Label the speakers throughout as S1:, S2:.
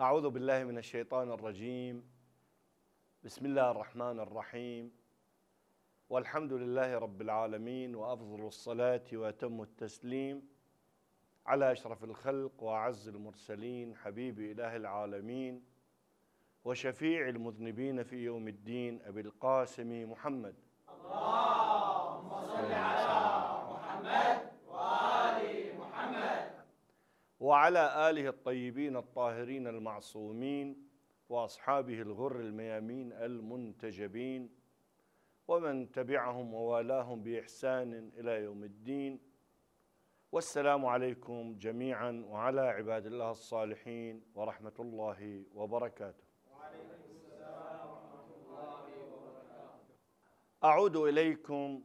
S1: أعوذ بالله من الشيطان الرجيم. بسم الله الرحمن الرحيم، والحمد لله رب العالمين، وأفضل الصلاة وأتم التسليم على أشرف الخلق وأعز المرسلين، حبيب إله العالمين وشفيع المذنبين في يوم الدين، أبي القاسم محمد.
S2: اللهم صل على محمد وآل محمد
S1: وعلى آله الطيبين الطاهرين المعصومين وأصحابه الغر الميامين المنتجبين ومن تبعهم ووالاهم بإحسان إلى يوم الدين. والسلام عليكم جميعا وعلى عباد الله الصالحين ورحمة الله وبركاته.
S2: وعليكم السلام ورحمة الله وبركاته.
S1: أعود إليكم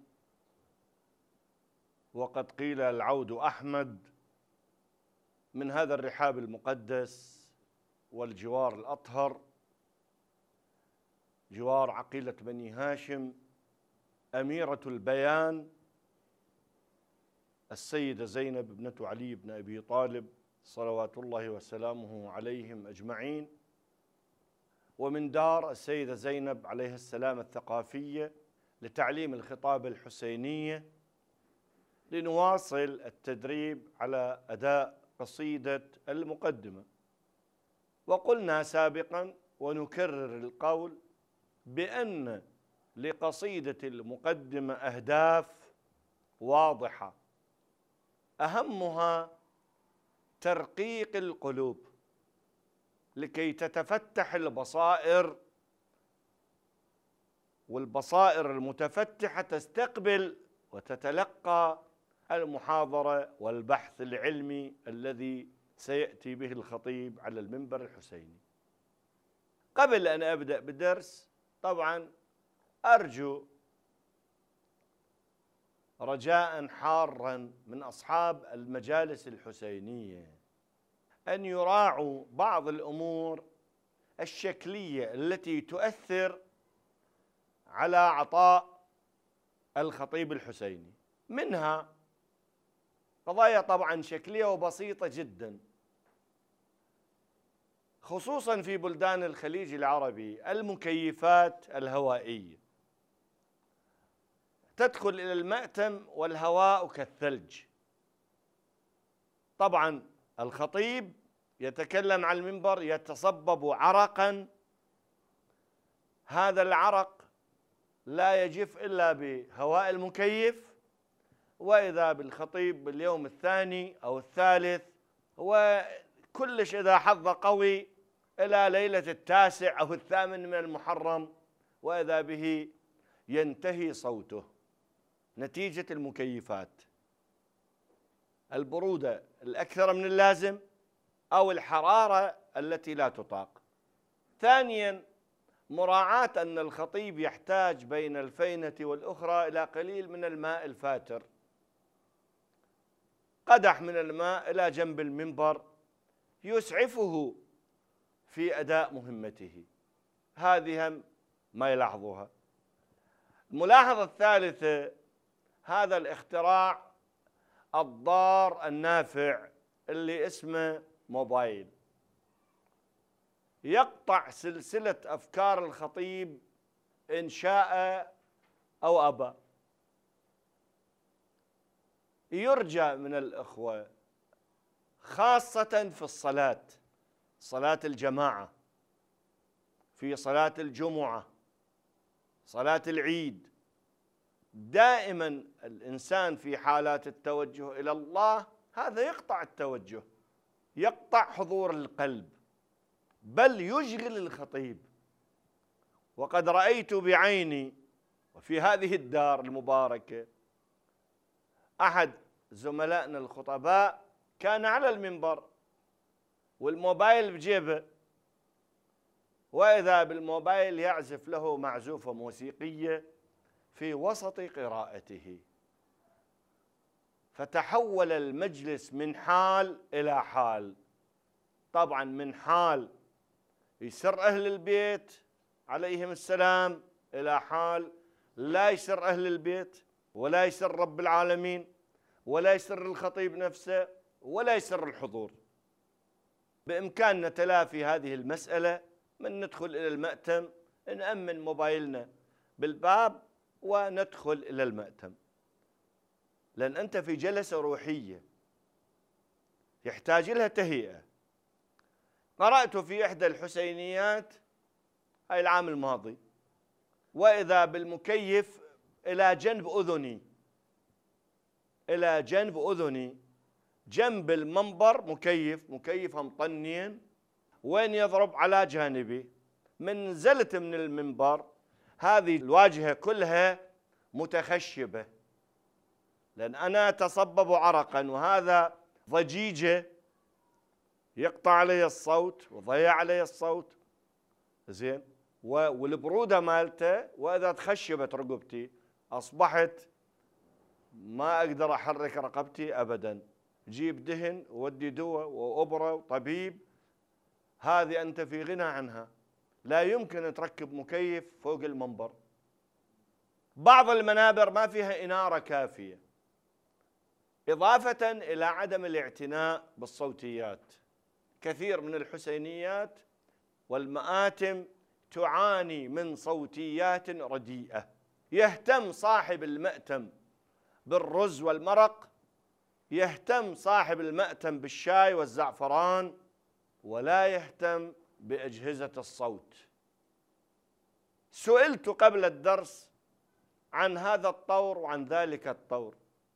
S1: وقد قيل العود أحمد من هذا الرحاب المقدس والجوار الأطهر، جوار عقيلة بني هاشم، أميرة البيان السيدة زينب ابنة علي بن أبي طالب صلوات الله وسلامه عليهم أجمعين، ومن دار السيدة زينب عليها السلام الثقافية لتعليم الخطابة الحسينية، لنواصل التدريب على أداء قصيدة المقدمة. وقلنا سابقا ونكرر القول بأن لقصيدة المقدمة أهداف واضحة، أهمها ترقيق القلوب لكي تتفتح البصائر، والبصائر المتفتحة تستقبل وتتلقى المحاضرة والبحث العلمي الذي سيأتي به الخطيب على المنبر الحسيني. قبل أن أبدأ بالدرس طبعا أرجو رجاء حارا من أصحاب المجالس الحسينية أن يراعوا بعض الأمور الشكلية التي تؤثر على عطاء الخطيب الحسيني، منها قضايا طبعا شكلية وبسيطة جدا، خصوصا في بلدان الخليج العربي. المكيفات الهوائية تدخل إلى المأتم والهواء كالثلج. طبعا الخطيب يتكلم على المنبر يتصبب عرقا، هذا العرق لا يجف إلا بهواء المكيف، وإذا بالخطيب باليوم الثاني أو الثالث وكلش إذا حظ قوي إلى ليلة 9 أو 8 من المحرم، وإذا به ينتهي صوته نتيجة المكيفات، البرودة الأكثر من اللازم أو الحرارة التي لا تطاق. ثانيا مراعاة أن الخطيب يحتاج بين الفينة والأخرى إلى قليل من الماء الفاتر، قدح من الماء إلى جنب المنبر يسعفه في أداء مهمته. هذه ما يلاحظها. الملاحظة الثالثة هذا الاختراع الضار النافع اللي اسمه موبايل، يقطع سلسلة أفكار الخطيب إن شاء أو أبى. يرجى من الإخوة خاصة في الصلاة، صلاة الجماعة، في صلاة الجمعة، صلاة العيد، دائما الإنسان في حالات التوجه إلى الله هذا يقطع التوجه، يقطع حضور القلب، بل يشغل الخطيب. وقد رأيت بعيني وفي هذه الدار المباركة أحد زملائنا الخطباء كان على المنبر والموبايل بجيبه، وإذا بالموبايل يعزف له معزوفة موسيقية في وسط قراءته، فتحول المجلس من حال إلى حال. طبعا من حال يسر أهل البيت عليهم السلام إلى حال لا يسر أهل البيت ولا يسر رب العالمين ولا يسر الخطيب نفسه ولا يسر الحضور. بإمكاننا تلافي هذه المسألة من ندخل إلى المأتم، نأمن موبايلنا بالباب وندخل إلى المأتم، لأن أنت في جلسة روحية يحتاج لها تهيئة. قرأت في إحدى الحسينيات هاي العام الماضي، وإذا بالمكيف إلى جنب أذني، إلى جنب أذني، جنب المنبر مكيف مطنين، وين يضرب على جانبي. من نزلت من المنبر هذه الواجهة كلها متخشبة، لأن أنا أتصبب عرقا، وهذا ضجيجة يقطع علي الصوت وضيع علي الصوت، زين، والبرودة مالته، وإذا تخشبت رقبتي أصبحت ما أقدر أحرك رقبتي أبدا. جيب دهن وودي دواء وأبرة وطبيب، هذه أنت في غنى عنها. لا يمكن تركب مكيف فوق المنبر. بعض المنابر ما فيها إنارة كافية، إضافة إلى عدم الاعتناء بالصوتيات. كثير من الحسينيات والمآتم تعاني من صوتيات رديئة. يهتم صاحب المأتم بالرز والمرق، يهتم صاحب المأتم بالشاي والزعفران، ولا يهتم بأجهزة الصوت. سئلت قبل الدرس عن هذا الطور وعن ذلك الطور،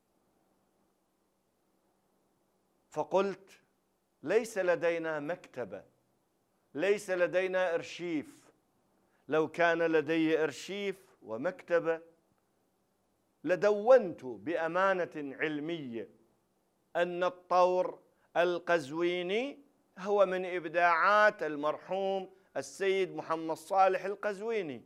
S1: فقلت ليس لدينا مكتبة، ليس لدينا أرشيف. لو كان لدي أرشيف ومكتبة لدونت بأمانة علمية أن الطور القزويني هو من إبداعات المرحوم السيد محمد صالح القزويني،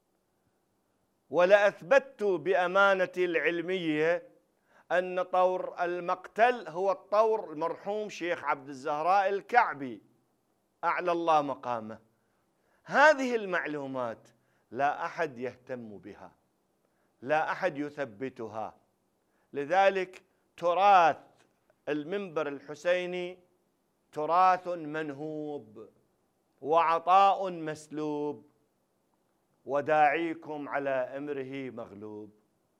S1: ولأثبتت بأمانتي العلمية أن طور المقتل هو الطور المرحوم شيخ عبد الزهراء الكعبي أعلى الله مقامه. هذه المعلومات لا أحد يهتم بها، لا أحد يثبتها. لذلك تراث المنبر الحسيني تراث منهوب وعطاء مسلوب، وداعيكم على أمره مغلوب.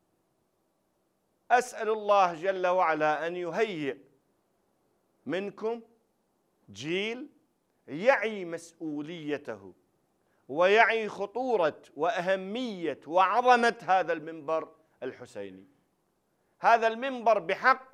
S1: أسأل الله جل وعلا أن يهيئ منكم جيل يعي مسؤوليته ويعي خطورة وأهمية وعظمة هذا المنبر الحسيني. هذا المنبر بحق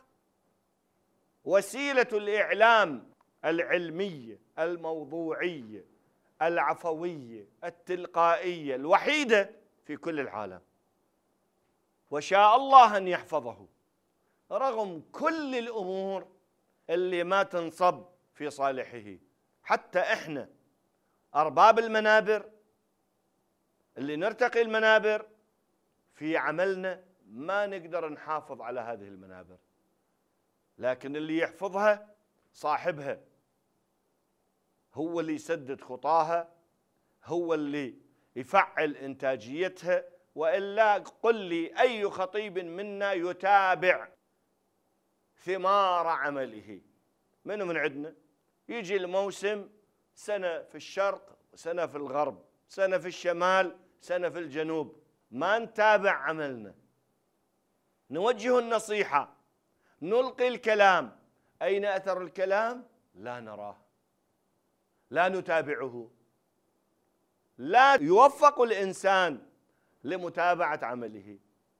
S1: وسيلة الإعلام العلمية الموضوعية العفوية التلقائية الوحيدة في كل العالم، وشاء الله أن يحفظه رغم كل الأمور اللي ما تنصب في صالحه. حتى إحنا أرباب المنابر اللي نرتقي المنابر في عملنا ما نقدر نحافظ على هذه المنابر، لكن اللي يحفظها صاحبها، هو اللي يسدد خطاها، هو اللي يفعل إنتاجيتها. وإلا قل لي أي خطيب منا يتابع ثمار عمله؟ منو من عندنا يجي الموسم سنة في الشرق، سنة في الغرب، سنة في الشمال، سنة في الجنوب، ما نتابع عملنا، نوجه النصيحة، نلقي الكلام، أين أثر الكلام؟ لا نراه، لا نتابعه، لا يوفق الإنسان لمتابعة عمله.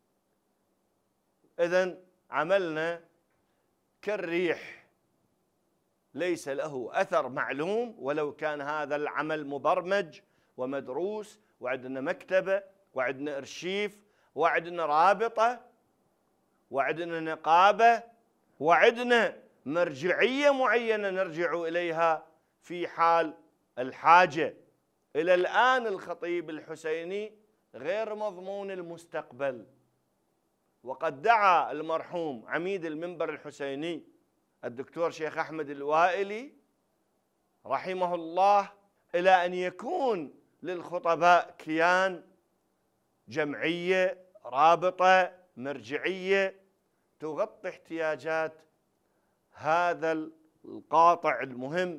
S1: إذن عملنا كالريح ليس له أثر معلوم، ولو كان هذا العمل مبرمج ومدروس، وعندنا مكتبة وعندنا أرشيف وعندنا رابطة وعندنا نقابة وعندنا مرجعية معينة نرجع إليها في حال الحاجة. إلى الآن الخطيب الحسيني غير مضمون المستقبل، وقد دعا المرحوم عميد المنبر الحسيني الدكتور شيخ أحمد الوائلي رحمه الله إلى أن يكون للخطباء كيان، جمعية، رابطة، مرجعية تغطي احتياجات هذا القاطع المهم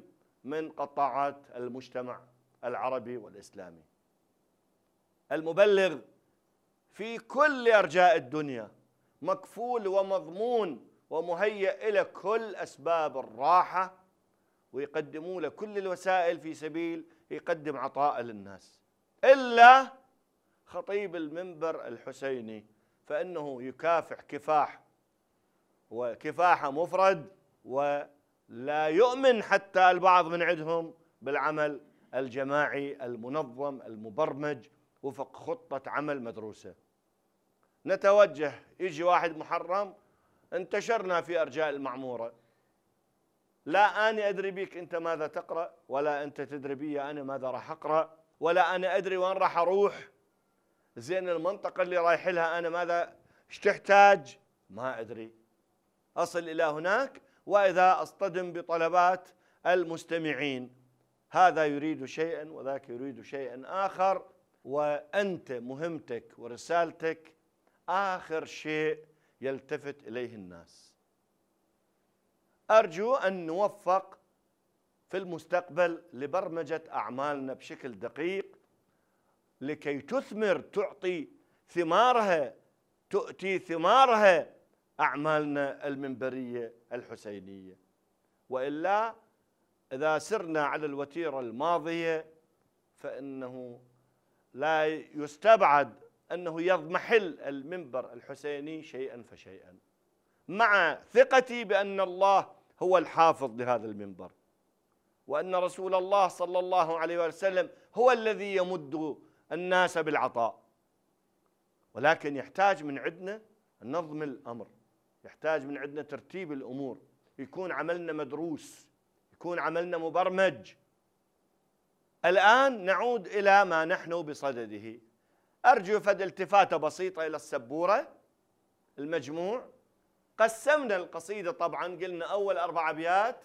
S1: من قطاعات المجتمع العربي والإسلامي. المبلغ في كل أرجاء الدنيا مكفول ومضمون ومهيئ إلى كل أسباب الراحة، ويقدموا له كل الوسائل في سبيل يقدم عطاء للناس، إلا خطيب المنبر الحسيني فإنه يكافح كفاح، وكفاحة مفرد، ولا يؤمن حتى البعض من عندهم بالعمل الجماعي المنظم المبرمج وفق خطة عمل مدروسة. نتوجه، يجي واحد محرم، انتشرنا في أرجاء المعمورة، لا أنا أدري بك أنت ماذا تقرأ، ولا أنت تدري بي أنا ماذا راح أقرأ، ولا أنا أدري وين راح أروح، زين المنطقة اللي رايح لها أنا ماذا ايش تحتاج، ما أدري. أصل إلى هناك وإذا أصطدم بطلبات المستمعين، هذا يريد شيئا وذاك يريد شيئا آخر، وأنت مهمتك ورسالتك آخر شيء يلتفت إليه الناس. أرجو أن نوفق في المستقبل لبرمجة أعمالنا بشكل دقيق لكي تثمر، تعطي ثمارها، تؤتي ثمارها أعمالنا المنبرية الحسينية. وإلا إذا سرنا على الوتيرة الماضية فإنه لا يستبعد أنه يضمحل المنبر الحسيني شيئا فشيئا، مع ثقتي بأن الله هو الحافظ لهذا المنبر، وأن رسول الله صلى الله عليه وسلم هو الذي يمد الناس بالعطاء. ولكن يحتاج من عندنا نظم الأمر، يحتاج من عندنا ترتيب الأمور، يكون عملنا مدروس، يكون عملنا مبرمج. الآن نعود إلى ما نحن بصدده. أرجو فد التفاتة بسيطة إلى السبورة المجموع. قسمنا القصيدة طبعا، قلنا أول 4 أبيات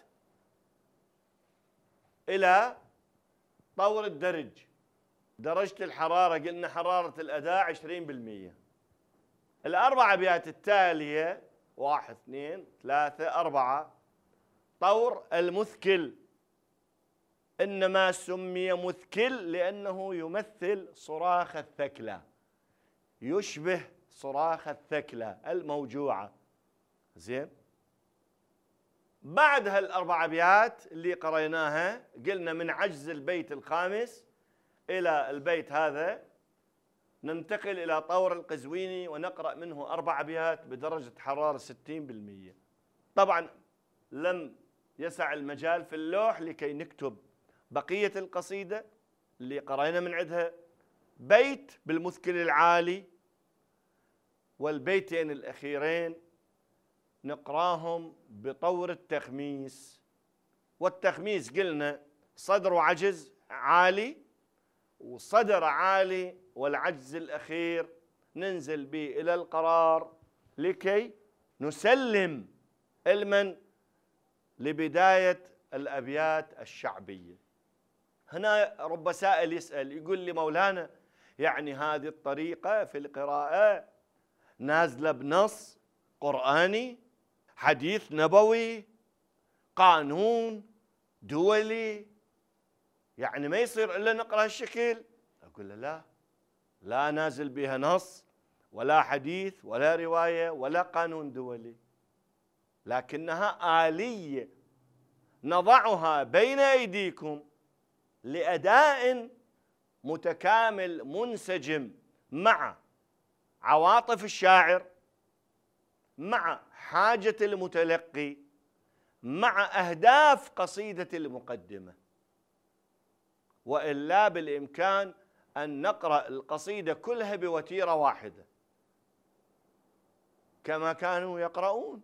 S1: إلى طور الدرج، درجة الحرارة قلنا حرارة الأداء 20%. الأربع أبيات التالية 1 2 3 4 طور المثكل، إنما سمي مثكل لأنه يمثل صراخ الثكلى، يشبه صراخ الثكلى الموجوعة. زين، بعد هالأربع أبيات اللي قريناها قلنا من عجز البيت الخامس إلى البيت هذا ننتقل إلى طور القزويني ونقرأ منه 4 أبيات بدرجة حرارة 60%. طبعا لم يسع المجال في اللوح لكي نكتب بقية القصيدة اللي قرأنا من عندها بيت بالمثكل العالي، والبيتين الأخيرين نقراهم بطور التخميس. والتخميس قلنا صدر وعجز عالي، وصدر عالي، والعجز الأخير ننزل به إلى القرار لكي نسلم علما لبداية الأبيات الشعبية. هنا رب سائل يسأل يقول لي مولانا يعني هذه الطريقة في القراءة نازلة بنص قرآني، حديث نبوي، قانون دولي، يعني ما يصير إلا نقرأ هالشكل؟ أقول له لا نازل بها نص ولا حديث ولا رواية ولا قانون دولي، لكنها آلية نضعها بين أيديكم لأداء متكامل منسجم مع عواطف الشاعر، مع حاجة المتلقي، مع أهداف قصيدة المقدمة. وإلا بالإمكان أن نقرأ القصيدة كلها بوتيرة واحدة كما كانوا يقرؤون،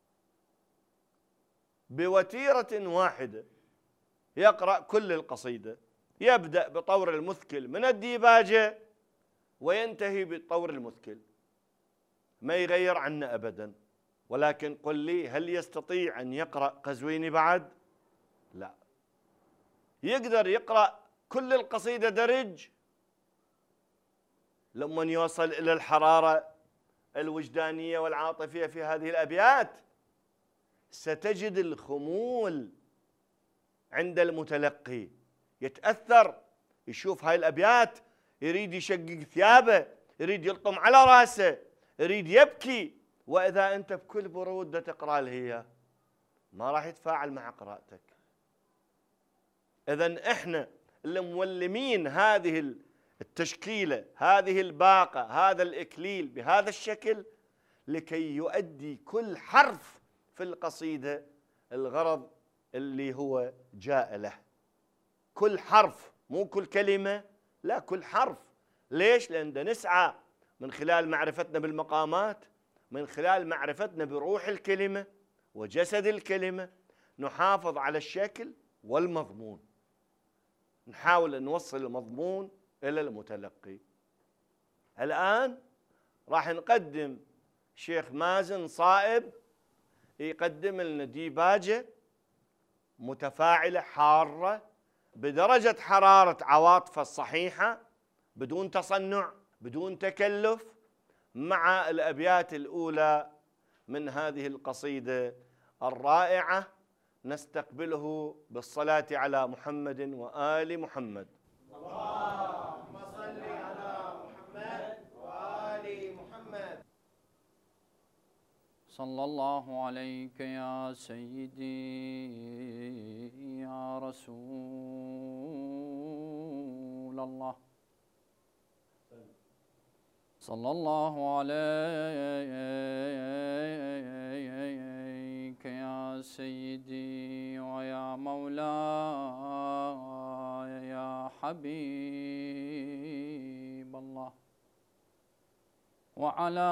S1: بوتيرة واحدة يقرأ كل القصيدة، يبدأ بطور المثكل من الديباجة وينتهي بطور المثكل، ما يغير عنا أبدا. ولكن قل لي هل يستطيع أن يقرأ قزويني بعد؟ لا. يقدر يقرأ كل القصيدة درج؟ لما يوصل إلى الحرارة الوجدانية والعاطفية في هذه الأبيات ستجد الخمول عند المتلقي، يتأثر، يشوف هاي الأبيات يريد يشقق ثيابه، يريد يلطم على راسه، يريد يبكي. وإذا أنت بكل برودة تقرأ له هي ما راح يتفاعل مع قراءتك. إذن إحنا اللي مولمين هذه التشكيلة، هذه الباقة، هذا الإكليل بهذا الشكل لكي يؤدي كل حرف في القصيدة الغرض اللي هو جاء له. كل حرف، مو كل كلمة، لا كل حرف. ليش؟ لأن نسعى من خلال معرفتنا بالمقامات، من خلال معرفتنا بروح الكلمة وجسد الكلمة، نحافظ على الشكل والمضمون، نحاول أن نوصل المضمون إلى المتلقي. الآن راح نقدم شيخ مازن صائب يقدم لنا ديباجة متفاعلة حارة بدرجة حرارة عواطفه الصحيحة، بدون تصنع، بدون تكلف، مع الأبيات الأولى من هذه القصيدة الرائعة. نستقبله بالصلاة على محمد وآل محمد.
S2: اللهم صل على محمد وآل محمد.
S3: صلى الله عليك يا سيدي يا رسول الله. صلى الله عليك يا سيدي ويا مولاي يا حبيب الله، وعلى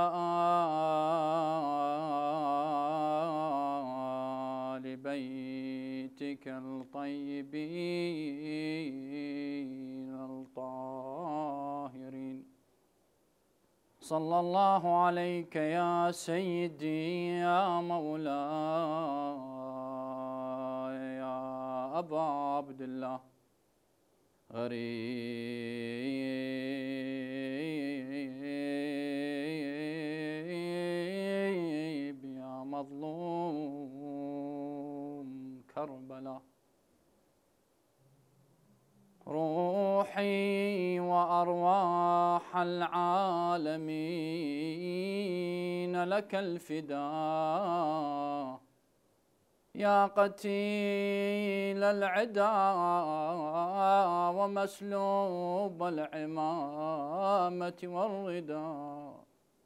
S3: آل بيتك الطيبين الطاهرين. صلى الله عليك يا سيدي يا مولاي يا أبا عبد الله، غريب يا مظلوم كربلاء. روحي وأرواح العالمين لك الفداء يا قتيل العدا ومسلوب العمامة والرداء،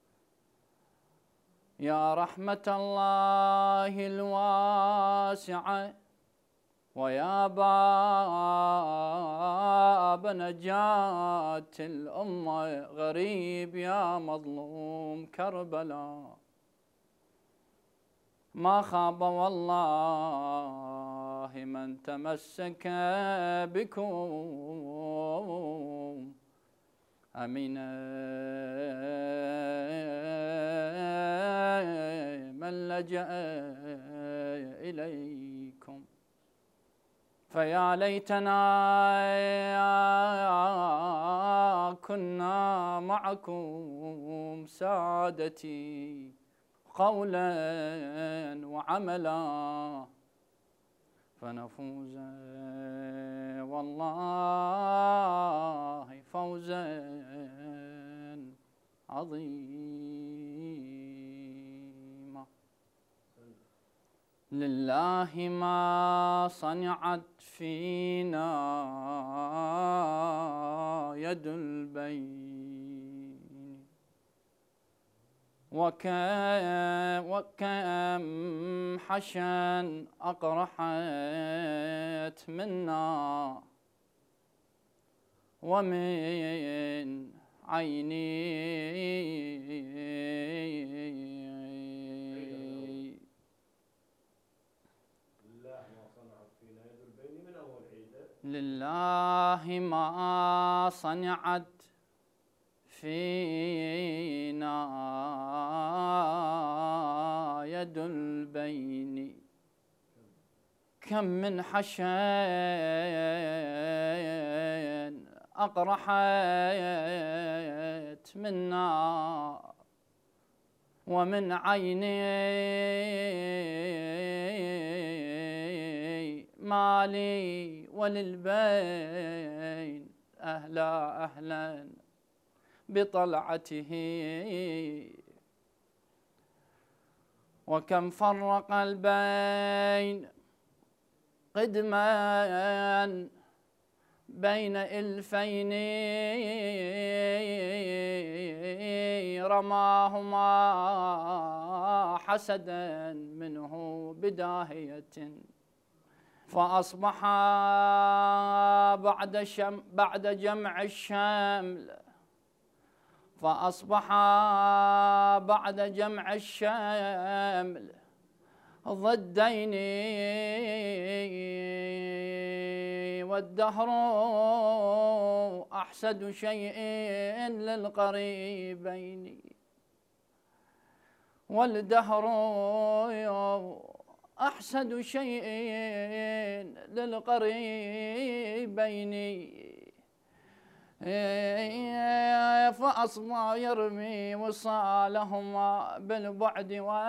S3: يا رحمة الله الواسعة ويا باب نجاة الأمة، غريب يا مظلوم كربلاء. ما خاب والله من تمسك بكم أمينا من لجأ إليكم. فيا ليتنا كنا معكم سادتي قولا وعملا فنفوز والله فوزا عظيما. لله ما صنعت فينا يد البين، وكم حشا أقرحت منا، ومن عيني لله ما صنعت فينا يد البين، كم من حشا أقرحت منا، ومن عيني مالي وللبين أهلا أهلا بطلعته. وكم فرق البين قدما بين إلفين رماهما حسدا منه بداهية، فأصبحا بعد جمع الشمل ضدين، والدهر أحسد شيء للقريبين، والدهر أحسد شيء للقريبين، فأصبح يرمي وصالهما بالبعد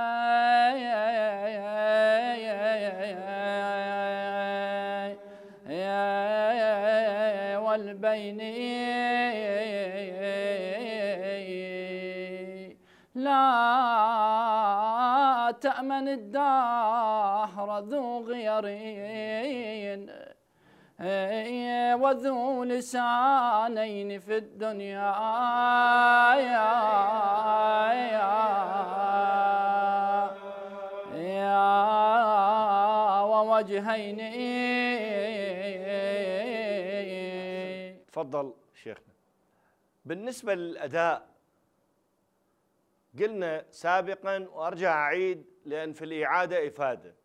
S3: والبين. لا تأمن الدهر ذو غيرين وذو لسانين في الدنيا ووجهين.
S1: تفضل شيخنا. بالنسبة للأداء قلنا سابقا وأرجع أعيد لأن في الإعادة إفادة،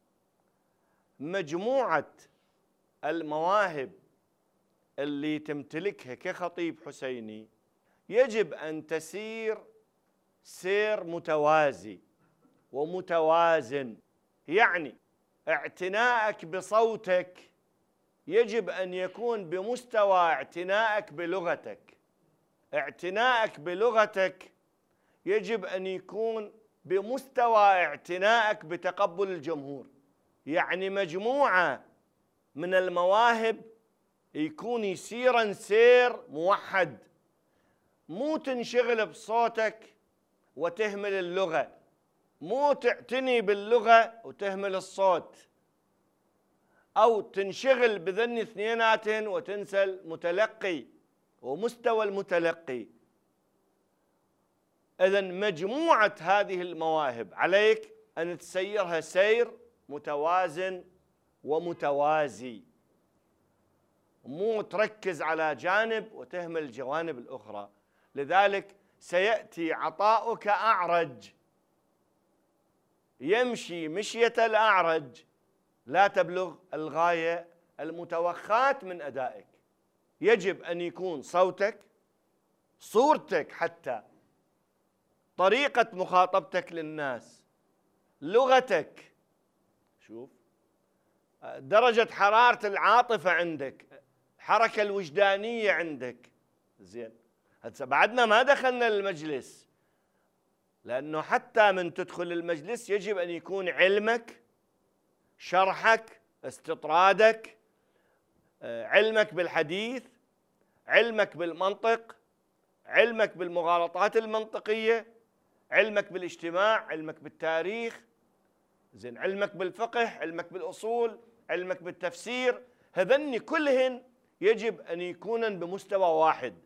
S1: مجموعة المواهب اللي تمتلكها كخطيب حسيني يجب أن تسير سير متوازي ومتوازن. يعني اعتنائك بصوتك يجب أن يكون بمستوى اعتنائك بلغتك، اعتنائك بلغتك يجب أن يكون بمستوى اعتنائك بتقبل الجمهور. يعني مجموعة من المواهب يكون يسيرا سير موحد، مو تنشغل بصوتك وتهمل اللغة، مو تعتني باللغة وتهمل الصوت، أو تنشغل بذن اثنينات وتنسى المتلقي ومستوى المتلقي. إذن مجموعة هذه المواهب عليك أن تسيرها سير متوازن ومتوازي، مو تركز على جانب وتهمل الجوانب الأخرى. لذلك سيأتي عطاؤك أعرج، يمشي مشية الأعرج، لا تبلغ الغاية المتوخاة من أدائك. يجب أن يكون صوتك، صورتك، حتى طريقة مخاطبتك للناس، لغتك، شوف درجة حرارة العاطفة عندك، الحركة الوجدانية عندك. زين، هسه بعدنا ما دخلنا المجلس، لأنه حتى من تدخل المجلس يجب أن يكون علمك، شرحك، استطرادك، علمك بالحديث، علمك بالمنطق، علمك بالمغالطات المنطقية، علمك بالاجتماع، علمك بالتاريخ، زين، علمك بالفقه، علمك بالأصول، علمك بالتفسير. هذني كلهن يجب أن يكونن بمستوى واحد،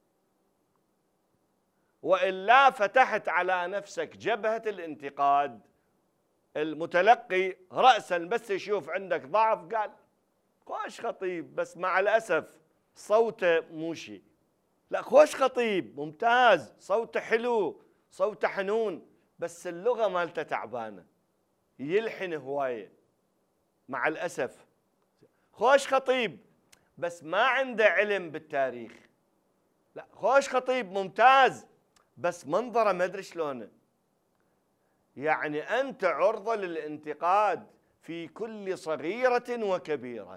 S1: وإلا فتحت على نفسك جبهة الانتقاد. المتلقي رأسا بس يشوف عندك ضعف قال خوش خطيب، بس مع الأسف صوته مو شيء. لا، خوش خطيب ممتاز، صوته حلو، صوته حنون، بس اللغة مالته تعبانة، يلحن هواية مع الأسف. خوش خطيب بس ما عنده علم بالتاريخ. لا، خوش خطيب ممتاز بس منظره ما ادري شلونه. يعني أنت عرضة للانتقاد في كل صغيرة وكبيرة.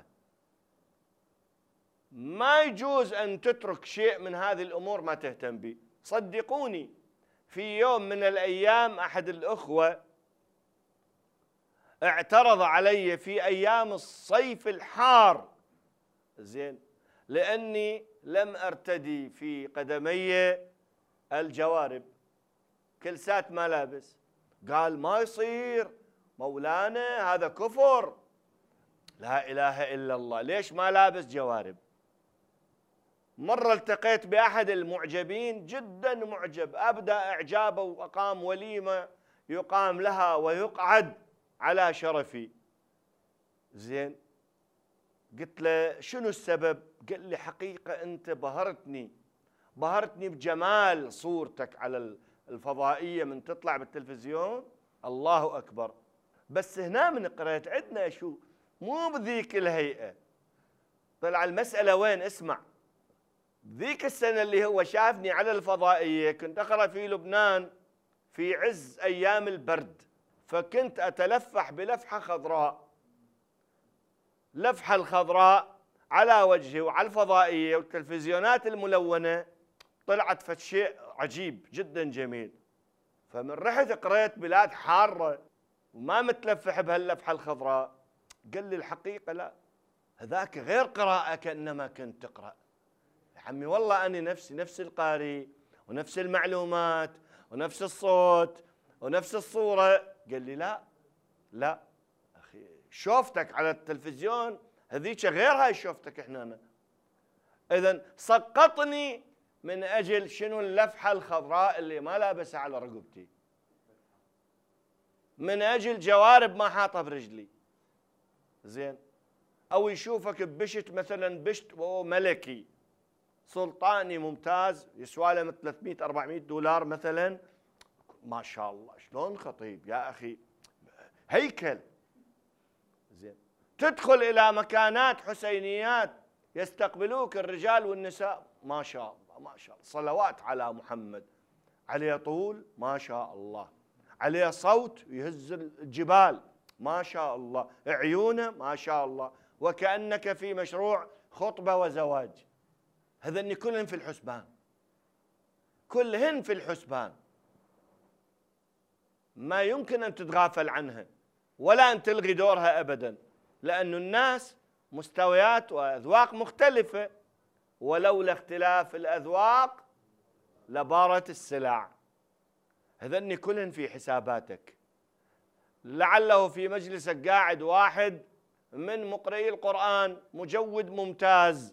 S1: ما يجوز أن تترك شيء من هذه الأمور ما تهتم به. صدقوني، في يوم من الأيام أحد الأخوة اعترض علي في أيام الصيف الحار، زين، لأني لم أرتدي في قدمي الجوارب، كلسات ملابس. قال ما يصير مولانا، هذا كفر، لا إله إلا الله، ليش ما لابس جوارب؟ مرة التقيت بأحد المعجبين، جدا معجب، أبدأ إعجابه وأقام وليمة يقام لها ويقعد على شرفي. زين، قلت له شنو السبب؟ قال لي حقيقة أنت بهرتني بجمال صورتك على الفضائية من تطلع بالتلفزيون، الله أكبر، بس هنا من قريت عندنا شو مو بذيك الهيئة. طلع المسألة وين؟ اسمع، ذيك السنة اللي هو شافني على الفضائية كنت أقرأ في لبنان في عز أيام البرد، فكنت أتلفح بلفحة خضراء، لفحة الخضراء على وجهي وعلى الفضائية والتلفزيونات الملونة، طلعت فد شيء عجيب جدا جميل. فمن رحت قريت بلاد حارة وما متلفح بهاللفحة الخضراء، قال لي الحقيقة لا، هذاك غير قراءة كأنما كنت تقرأ. يا عمي والله أنا نفس القارئ ونفس المعلومات ونفس الصوت ونفس الصورة. قال لي لا أخي، شوفتك على التلفزيون هذيك غير هاي شوفتك هنا. إذن سقطني من أجل شنو؟ اللفحة الخضراء اللي ما لابسها على رقبتي، من أجل جوارب ما حاطها برجلي. زين، أو يشوفك ببشت مثلا، بشت ملكي سلطاني ممتاز يسوى له 300 400 دولار مثلا، ما شاء الله شلون خطيب يا أخي، هيكل. زين، تدخل إلى مكانات حسينيات يستقبلوك الرجال والنساء، ما شاء الله ما شاء الله، صلوات على محمد، عليه طول ما شاء الله، عليه صوت يهز الجبال ما شاء الله، عيونه ما شاء الله، وكأنك في مشروع خطبة وزواج. هذن كلهن في الحسبان، كلهن في الحسبان، ما يمكن أن تتغافل عنها ولا أن تلغي دورها أبدا، لأن الناس مستويات وأذواق مختلفة، ولولا اختلاف الأذواق لبارت السلع. هذن كلهن في حساباتك. لعله في مجلسك قاعد واحد من مقرئي القرآن مجود ممتاز،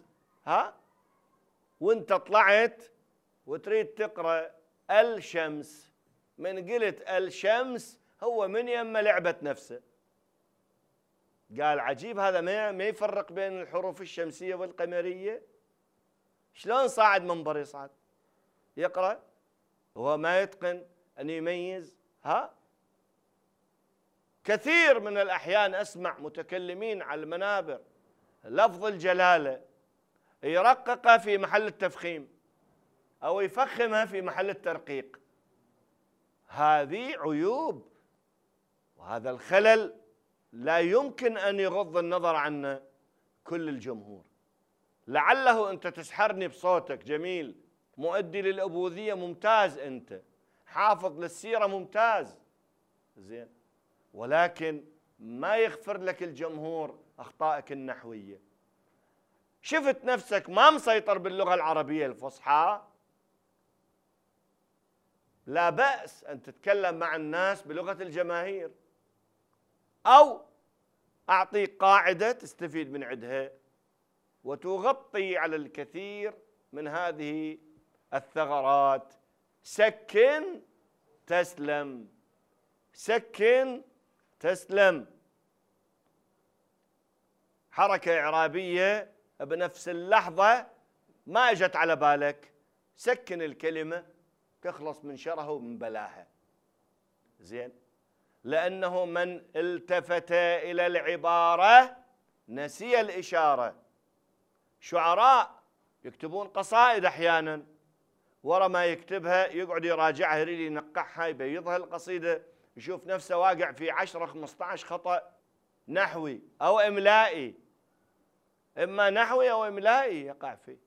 S1: وانت طلعت وتريد تقرأ الشمس، من قلت الشمس هو من يما لعبة نفسه، قال عجيب هذا ما يفرق بين الحروف الشمسية والقمرية، شلون صاعد منبر يصعد يقرأ هو ما يتقن أن يميز؟ كثير من الأحيان أسمع متكلمين على المنابر لفظ الجلالة يرققها في محل التفخيم أو يفخمها في محل الترقيق. هذه عيوب، وهذا الخلل لا يمكن أن يغض النظر عنه كل الجمهور. لعله أنت تسحرني بصوتك جميل، مؤدي للأبوذية ممتاز، أنت حافظ للسيرة ممتاز، زين، ولكن ما يغفر لك الجمهور أخطائك النحوية. شفت نفسك ما مسيطر باللغة العربية الفصحى، لا بأس أن تتكلم مع الناس بلغة الجماهير، أو أعطيك قاعدة تستفيد من عندها وتغطي على الكثير من هذه الثغرات. سكن تسلم، سكن تسلم. حركة إعرابية بنفس اللحظة ما اجت على بالك، سكن الكلمة تخلص من شرها ومن بلاها. زين، لأنه من التفت إلى العبارة نسي الإشارة. شعراء يكتبون قصائد أحيانا، ورا ما يكتبها يقعد يراجعها، يريد ينقحها يبيضها القصيدة، يشوف نفسه واقع في 10 15 خطأ نحوي أو إملائي، إما نحوي أو إملائي يقع فيه،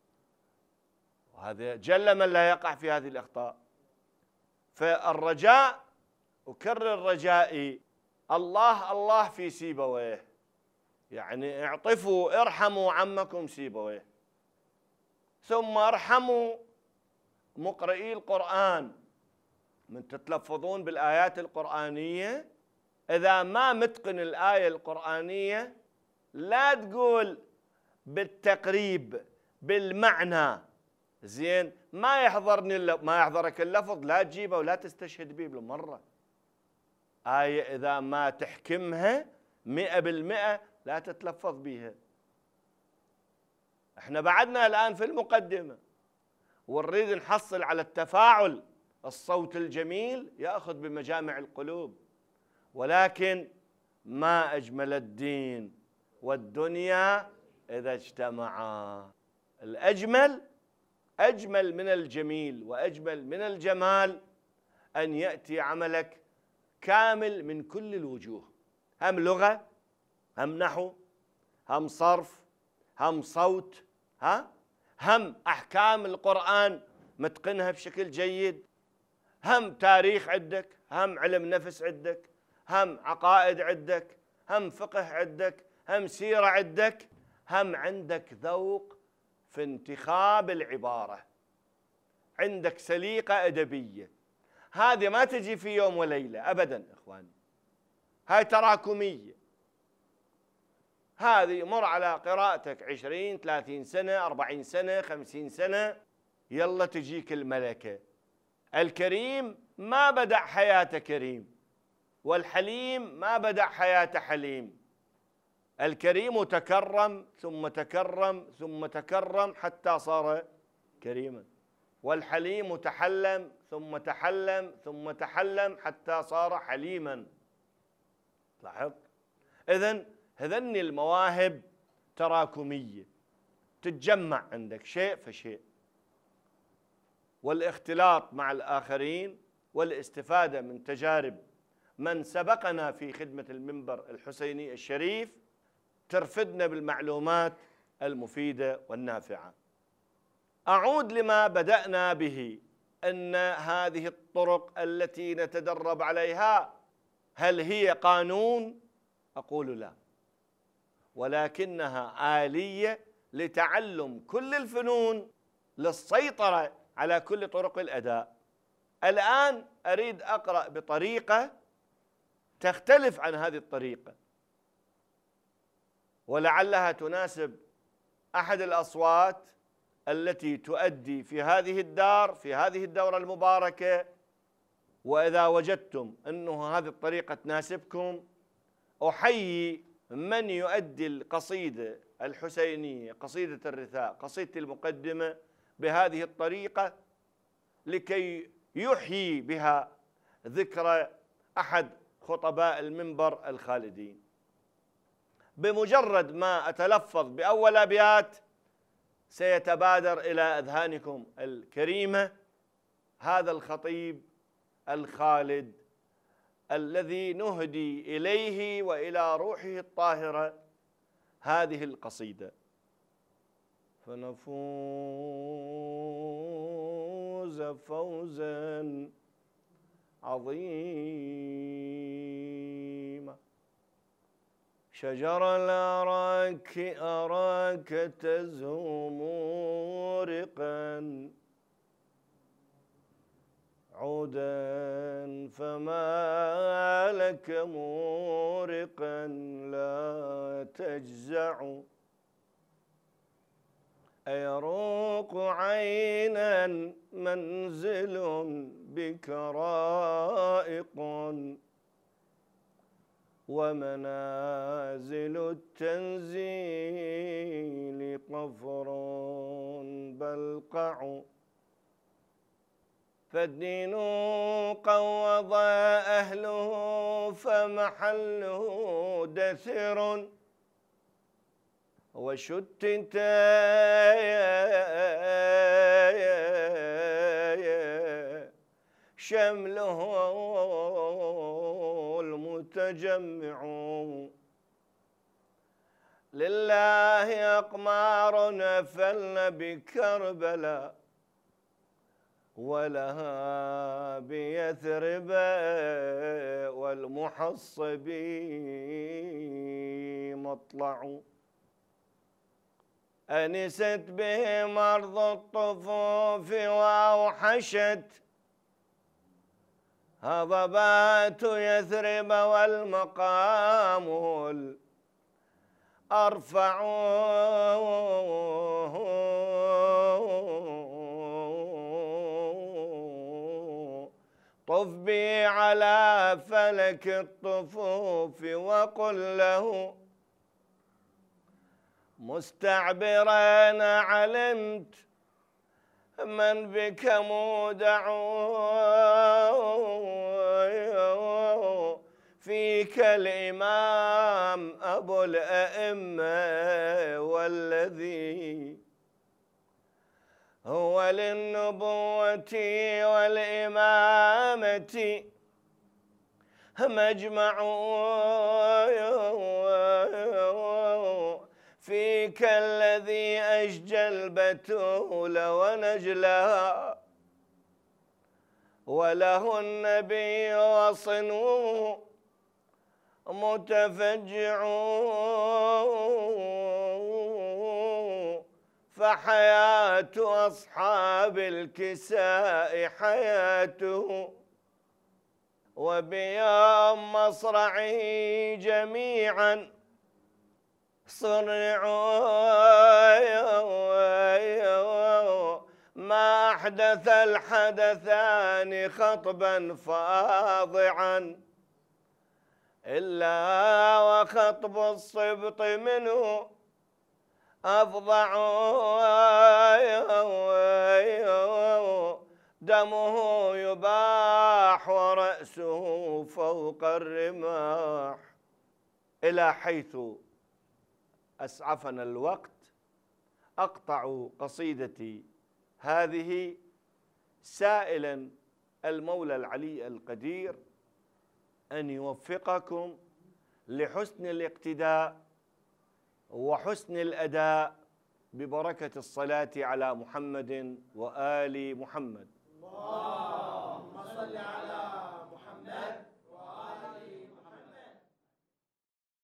S1: وهذا جل من لا يقع في هذه الأخطاء. فالرجاء، أكرر رجائي، الله الله في سيبويه، يعني اعطفوا ارحموا عمكم سيبويه، ثم ارحموا مقرئي القرآن من تتلفظون بالآيات القرآنية. إذا ما متقن الآية القرآنية لا تقول بالتقريب بالمعنى، زين ما يحضرك اللفظ لا تجيبه ولا تستشهد به بالمرة. آية إذا ما تحكمها 100% لا تتلفظ بها. احنا بعدنا الآن في المقدمة ونريد نحصل على التفاعل، الصوت الجميل يأخذ بمجامع القلوب، ولكن ما أجمل الدين والدنيا إذا اجتمعا. الأجمل أجمل من الجميل وأجمل من الجمال أن يأتي عملك كامل من كل الوجوه، هم لغة، هم نحو، هم صرف، هم صوت، هم أحكام القرآن متقنها بشكل جيد، هم تاريخ عندك، هم علم نفس عندك، هم عقائد عندك، هم فقه عندك، هم سيرة عندك، هم عندك ذوق في انتخاب العبارة، عندك سليقة أدبية. هذه ما تجي في يوم وليلة أبدا إخواني، هاي تراكمية. هذه مر على قراءتك 20 30 سنة 40 سنة 50 سنة، يلا تجيك الملكة. الكريم ما بدأ حياته كريم، والحليم ما بدأ حياته حليم. الكريم تكرم ثم تكرم ثم تكرم حتى صار كريما، والحليم تحلم ثم تحلم ثم تحلم حتى صار حليما. لاحظ؟ إذن هذن المواهب تراكمية تتجمع عندك شيء فشيء، والاختلاط مع الآخرين والاستفادة من تجارب من سبقنا في خدمة المنبر الحسيني الشريف ترفدنا بالمعلومات المفيدة والنافعة. أعود لما بدأنا به، أن هذه الطرق التي نتدرب عليها هل هي قانون؟ أقول لا، ولكنها آلية لتعلم كل الفنون للسيطرة على كل طرق الأداء. الآن أريد أقرأ بطريقة تختلف عن هذه الطريقة، ولعلها تناسب أحد الأصوات التي تؤدي في هذه الدار في هذه الدورة المباركة. وإذا وجدتم أنه هذه الطريقة تناسبكم، أحيي من يؤدي القصيدة الحسينية، قصيدة الرثاء، قصيدة المقدمة بهذه الطريقة، لكي يحيي بها ذكرى أحد خطباء المنبر الخالدين. بمجرد ما أتلفظ بأول أبيات سيتبادر إلى أذهانكم الكريمة هذا الخطيب الخالد الذي نهدي إليه وإلى روحه الطاهرة هذه القصيدة. فنفوز فوزا عظيما، شجر الأراك أراك تزهو مورقا، عودا فما لك مورقا لا تجزع، أيروق عينا منزل بك رائق، ومنازل التنزيل قفر بلقع، فالدين قوض أهله فمحله دثر، وشتت شمله المتجمع، لله أقمار نفلن بكربلاء، ولها بيثرب والمحصب مطلع. أنست به مرض الطفوف وأوحشت هضبات يثرب والمقام الأرفع. طف بي على فلك الطفوف وقل له مستعبرا علمت من بك مودع فيك الإمام أبو الأئمة والذي هو للنبوة والإمامة مجمع. فيك الذي أشجى البتول ونجلها وله النبي وصنوه متفجع. فحياة أصحاب الكساء حياته وبيوم مصرعه جميعا صرعوا. ما أحدث الحدثان خطبا فاضعا إلا وخطب الصبط منه أفظع. دمه يباح ورأسه فوق الرماح. إلى حيث أسعفنا الوقت أقطع قصيدتي هذه سائلا المولى العلي القدير أن يوفقكم لحسن الاقتداء وحسن الأداء ببركة الصلاة على محمد وآل محمد.
S2: اللهم صل على